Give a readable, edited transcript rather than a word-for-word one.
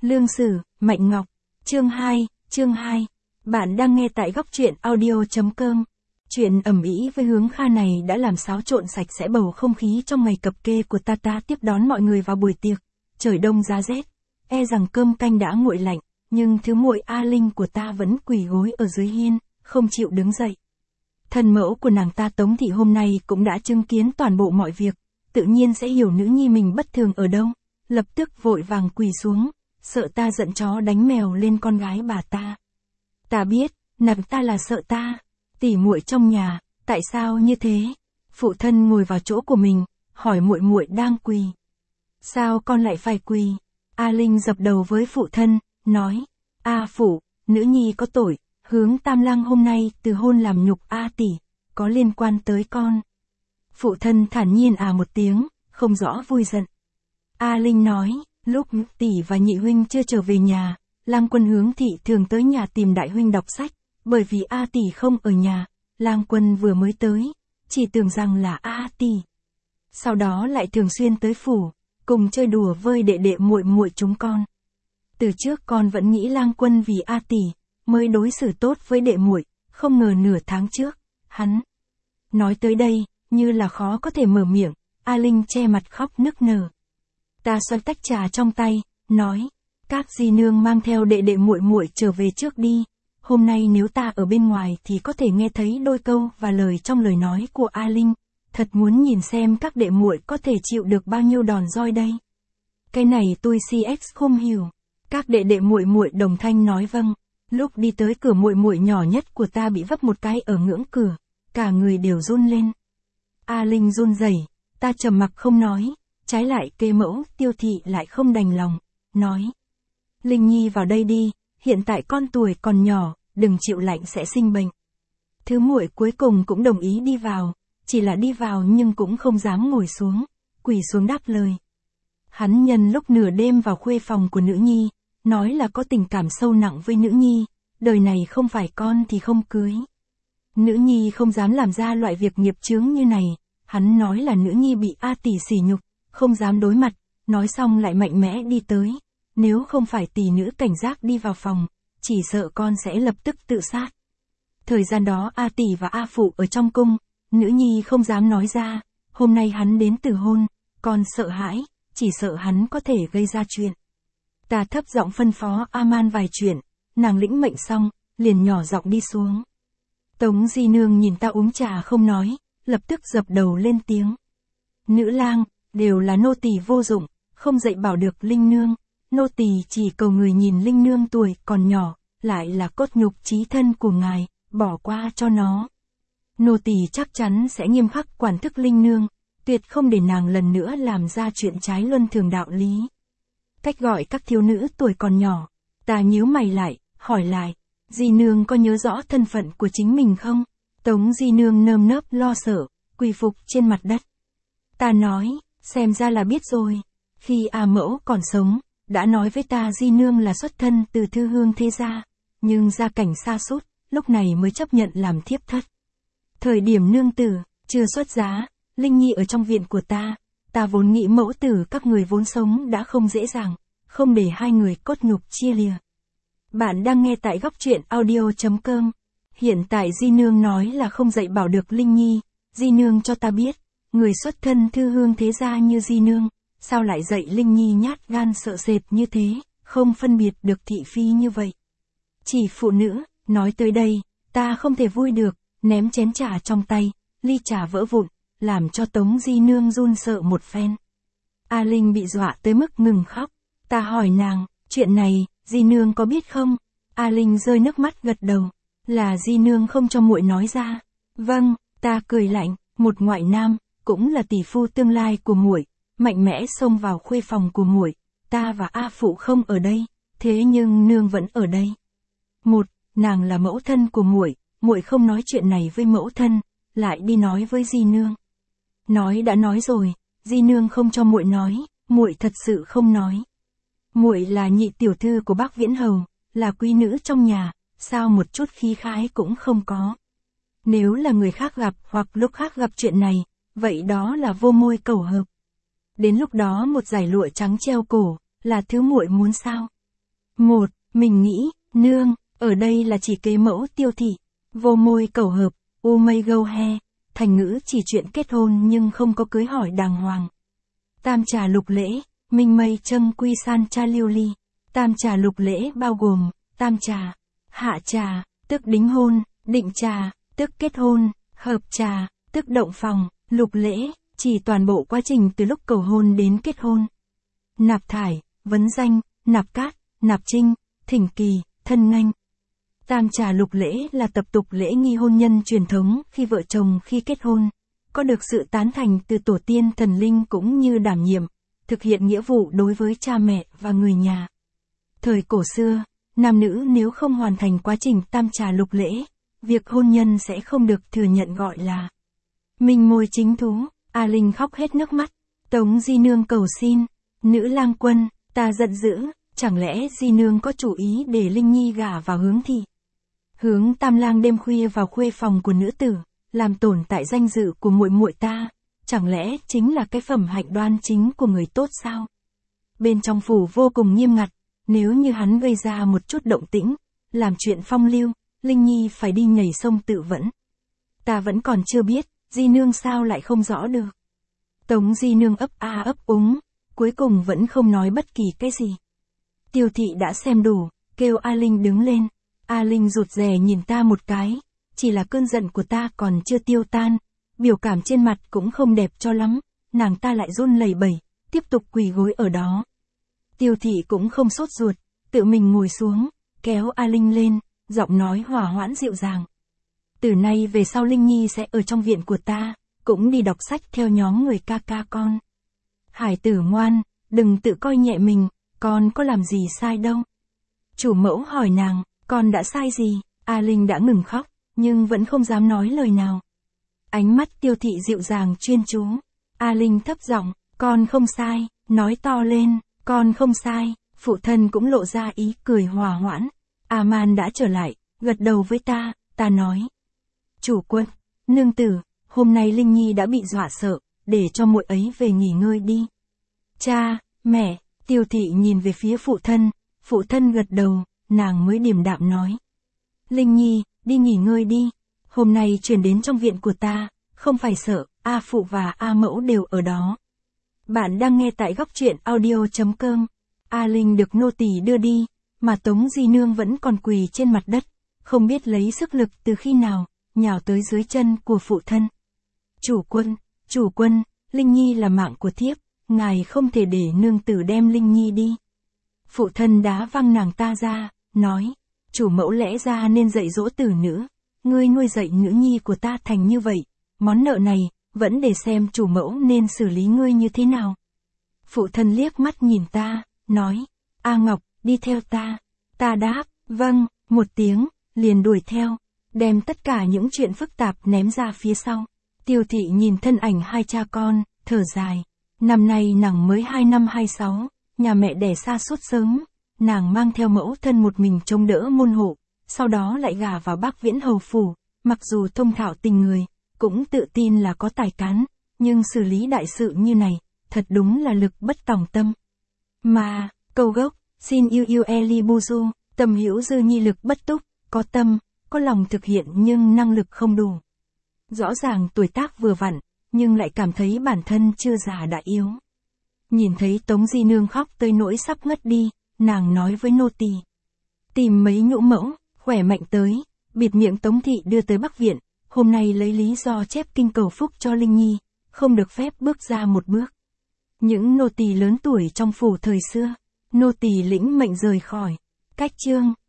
Lương Sử, Mạnh Ngọc. Chương 2. Bạn đang nghe tại góc truyện audio.com. Chuyện ầm ĩ với Hướng Kha này đã làm xáo trộn sạch sẽ bầu không khí trong ngày cập kê của Tata tiếp đón mọi người vào buổi tiệc. Trời đông giá rét, e rằng cơm canh đã nguội lạnh, nhưng thứ muội A Linh của ta vẫn quỳ gối ở dưới hiên, không chịu đứng dậy. Thân mẫu của nàng ta Tống Thị hôm nay cũng đã chứng kiến toàn bộ mọi việc, tự nhiên sẽ hiểu nữ nhi mình bất thường ở đâu, lập tức vội vàng quỳ xuống, sợ ta giận chó đánh mèo lên con gái bà ta. Ta biết, nàng ta là sợ ta, tỉ muội trong nhà, tại sao như thế? Phụ thân ngồi vào chỗ của mình, hỏi muội muội đang quỳ. Sao con lại phải quỳ? A Linh dập đầu với phụ thân, nói, A phụ, nữ nhi có tội, Hướng Tam Lang hôm nay từ hôn làm nhục A tỷ, có liên quan tới con. Phụ thân thản nhiên một tiếng, không rõ vui giận. A Linh nói, lúc tỷ và nhị huynh chưa trở về nhà, Lang Quân Hướng thị thường tới nhà tìm đại huynh đọc sách, bởi vì A tỷ không ở nhà, Lang Quân vừa mới tới, chỉ tưởng rằng là A tỷ. Sau đó lại thường xuyên tới phủ, cùng chơi đùa với đệ đệ muội muội chúng con. Từ trước con vẫn nghĩ Lang Quân vì A tỷ mới đối xử tốt với đệ muội, không ngờ nửa tháng trước, hắn. Nói tới đây, như là khó có thể mở miệng, A Linh che mặt khóc nức nở. Ta xoay tách trà trong tay, nói, các di nương mang theo đệ đệ muội muội trở về trước đi, hôm nay nếu ta ở bên ngoài thì có thể nghe thấy đôi câu và lời trong lời nói của A Linh, thật muốn nhìn xem các đệ muội có thể chịu được bao nhiêu đòn roi đây. Cái này tôi CX không hiểu. Các đệ đệ muội muội đồng thanh nói vâng. Lúc đi tới cửa muội muội nhỏ nhất của ta bị vấp một cái ở ngưỡng cửa, cả người đều run lên. A Linh run rẩy, ta trầm mặc không nói, trái lại Kê mẫu Tiêu thị lại không đành lòng, nói. Linh Nhi vào đây đi, hiện tại con tuổi còn nhỏ, đừng chịu lạnh sẽ sinh bệnh. Thứ muội cuối cùng cũng đồng ý đi vào, chỉ là đi vào nhưng cũng không dám ngồi xuống, quỳ xuống đáp lời. Hắn nhân lúc nửa đêm vào khuê phòng của nữ nhi, nói là có tình cảm sâu nặng với nữ nhi, đời này không phải con thì không cưới. Nữ nhi không dám làm ra loại việc nghiệp chướng như này, hắn nói là nữ nhi bị A tỷ sỉ nhục, không dám đối mặt, nói xong lại mạnh mẽ đi tới, nếu không phải tỷ nữ cảnh giác đi vào phòng, chỉ sợ con sẽ lập tức tự sát. Thời gian đó A tỷ và A phụ ở trong cung, nữ nhi không dám nói ra, hôm nay hắn đến từ hôn, con sợ hãi, chỉ sợ hắn có thể gây ra chuyện. Ta thấp giọng phân phó A-man vài chuyện, nàng lĩnh mệnh xong, liền nhỏ giọng đi xuống. Tống di nương nhìn ta uống trà không nói, lập tức dập đầu lên tiếng. Nữ lang, đều là nô tỳ vô dụng, không dạy bảo được Linh nương, nô tỳ chỉ cầu người nhìn Linh nương tuổi còn nhỏ, lại là cốt nhục chí thân của ngài, bỏ qua cho nó. Nô tỳ chắc chắn sẽ nghiêm khắc quản thức Linh nương, tuyệt không để nàng lần nữa làm ra chuyện trái luân thường đạo lý. Cách gọi các thiếu nữ tuổi còn nhỏ, ta nhíu mày lại, hỏi lại, di nương có nhớ rõ thân phận của chính mình không? Tống di nương nơm nớp lo sợ, quỳ phục trên mặt đất. Ta nói, xem ra là biết rồi, khi A mẫu còn sống, đã nói với ta di nương là xuất thân từ thư hương thế gia, nhưng gia cảnh sa sút, lúc này mới chấp nhận làm thiếp thất. Thời điểm nương tử, chưa xuất giá, Linh Nhi ở trong viện của ta vốn nghĩ mẫu tử các người vốn sống đã không dễ dàng, không để hai người cốt nhục chia lìa. Bạn đang nghe tại góc truyện audio.com. Hiện tại di nương nói là không dạy bảo được Linh Nhi, di nương cho ta biết, người xuất thân thư hương thế gia như di nương, sao lại dạy Linh Nhi nhát gan sợ sệt như thế, không phân biệt được thị phi như vậy. Chỉ phụ nữ, nói tới đây, ta không thể vui được, ném chén trà trong tay, ly trà vỡ vụn, làm cho Tống di nương run sợ một phen. A Linh bị dọa tới mức ngừng khóc, ta hỏi nàng, chuyện này, di nương có biết không? A Linh rơi nước mắt gật đầu, là di nương không cho muội nói ra. Vâng, ta cười lạnh, một ngoại nam, cũng là tỷ phu tương lai của muội, mạnh mẽ xông vào khuê phòng của muội, ta và A phụ không ở đây, thế nhưng nương vẫn ở đây. Một, nàng là mẫu thân của muội, muội không nói chuyện này với mẫu thân, lại đi nói với di nương. Nói đã nói rồi, di nương không cho muội nói, muội thật sự không nói. Muội là nhị tiểu thư của Bác Viễn Hầu, là quý nữ trong nhà, sao một chút khí khái cũng không có. Nếu là người khác gặp hoặc lúc khác gặp chuyện này, vậy đó là vô môi cầu hợp. Đến lúc đó một dải lụa trắng treo cổ, là thứ muội muốn sao? 1. Mình nghĩ, nương, ở đây là chỉ kế mẫu Tiêu Thị. Vô môi cầu hợp, u mây gâu he, thành ngữ chỉ chuyện kết hôn nhưng không có cưới hỏi đàng hoàng. Tam trà lục lễ, minh mây trâng quy san cha liêu ly. Tam trà lục lễ bao gồm, tam trà, hạ trà, tức đính hôn, định trà, tức kết hôn, hợp trà, tức động phòng, lục lễ, chỉ toàn bộ quá trình từ lúc cầu hôn đến kết hôn. Nạp thải, vấn danh, nạp cát, nạp trinh, thỉnh kỳ, thân nghênh. Tam trà lục lễ là tập tục lễ nghi hôn nhân truyền thống khi vợ chồng khi kết hôn, có được sự tán thành từ tổ tiên thần linh cũng như đảm nhiệm, thực hiện nghĩa vụ đối với cha mẹ và người nhà. Thời cổ xưa, nam nữ nếu không hoàn thành quá trình tam trà lục lễ, việc hôn nhân sẽ không được thừa nhận gọi là minh môi chính thú. A Linh khóc hết nước mắt. Tống Di Nương cầu xin, nữ lang quân, ta giận dữ, chẳng lẽ Di Nương có chủ ý để Linh Nhi gả vào Hướng Thị? Hướng Tam Lang đêm khuya vào khuê phòng của nữ tử, làm tổn tại danh dự của muội muội ta, chẳng lẽ chính là cái phẩm hạnh đoan chính của người tốt sao? Bên trong phủ vô cùng nghiêm ngặt, nếu như hắn gây ra một chút động tĩnh, làm chuyện phong lưu, Linh Nhi phải đi nhảy sông tự vẫn. Ta vẫn còn chưa biết, Di Nương sao lại không rõ được. Tống Di Nương ấp a ấp úng, cuối cùng vẫn không nói bất kỳ cái gì. Tiêu Thị đã xem đủ, kêu A Linh đứng lên. A Linh rụt rè nhìn ta một cái, chỉ là cơn giận của ta còn chưa tiêu tan, biểu cảm trên mặt cũng không đẹp cho lắm, nàng ta lại run lẩy bẩy, tiếp tục quỳ gối ở đó. Tiêu Thị cũng không sốt ruột, tự mình ngồi xuống, kéo A Linh lên, giọng nói hòa hoãn dịu dàng. Từ nay về sau Linh Nhi sẽ ở trong viện của ta, cũng đi đọc sách theo nhóm người ca ca con. Hải tử ngoan, đừng tự coi nhẹ mình, con có làm gì sai đâu. Chủ mẫu hỏi nàng, con đã sai gì? A Linh đã ngừng khóc, nhưng vẫn không dám nói lời nào. Ánh mắt Tiêu Thị dịu dàng chuyên chú. A Linh thấp giọng, con không sai, nói to lên, con không sai. Phụ thân cũng lộ ra ý cười hòa hoãn. A Man đã trở lại, gật đầu với ta, ta nói. Chủ quân, nương tử, hôm nay Linh Nhi đã bị dọa sợ, để cho muội ấy về nghỉ ngơi đi. Cha, mẹ, Tiêu Thị nhìn về phía phụ thân gật đầu, nàng mới điềm đạm nói. Linh Nhi, đi nghỉ ngơi đi, hôm nay chuyển đến trong viện của ta, không phải sợ, A Phụ và A Mẫu đều ở đó. Bạn đang nghe tại góc truyện audio.com. A Linh được nô tỳ đưa đi, mà Tống Di Nương vẫn còn quỳ trên mặt đất, không biết lấy sức lực từ khi nào, nhào tới dưới chân của phụ thân. Chủ quân, Linh Nhi là mạng của thiếp, ngài không thể để nương tử đem Linh Nhi đi. Phụ thân đá văng nàng ta ra, nói, chủ mẫu lẽ ra nên dạy dỗ tử nữ, ngươi nuôi dạy nữ nhi của ta thành như vậy, món nợ này, vẫn để xem chủ mẫu nên xử lý ngươi như thế nào. Phụ thân liếc mắt nhìn ta, nói, A Ngọc, đi theo ta. Ta đáp, vâng, một tiếng, liền đuổi theo, đem tất cả những chuyện phức tạp ném ra phía sau. Tiêu Thị nhìn thân ảnh hai cha con, thở dài. Năm nay nàng mới 2 năm 26, nhà mẹ đẻ xa suốt sớm, nàng mang theo mẫu thân một mình chống đỡ môn hộ, sau đó lại gả vào Bắc Viễn hầu phủ, mặc dù thông thạo tình người, cũng tự tin là có tài cán, nhưng xử lý đại sự như này, thật đúng là lực bất tòng tâm. Mà, câu gốc, xin yêu yêu Eli Buzu, tâm hữu dư nhi lực bất túc, có tâm, có lòng thực hiện nhưng năng lực không đủ. Rõ ràng tuổi tác vừa vặn, nhưng lại cảm thấy bản thân chưa già đã yếu. Nhìn thấy Tống Di Nương khóc tới nỗi sắp ngất đi, nàng nói với nô tỳ, tìm mấy nhũ mẫu, khỏe mạnh tới, bịt miệng Tống Thị đưa tới Bắc Viện, hôm nay lấy lý do chép kinh cầu phúc cho Linh Nhi, không được phép bước ra một bước. Những nô tỳ lớn tuổi trong phủ thời xưa, nô tỳ lĩnh mệnh rời khỏi. Cách chương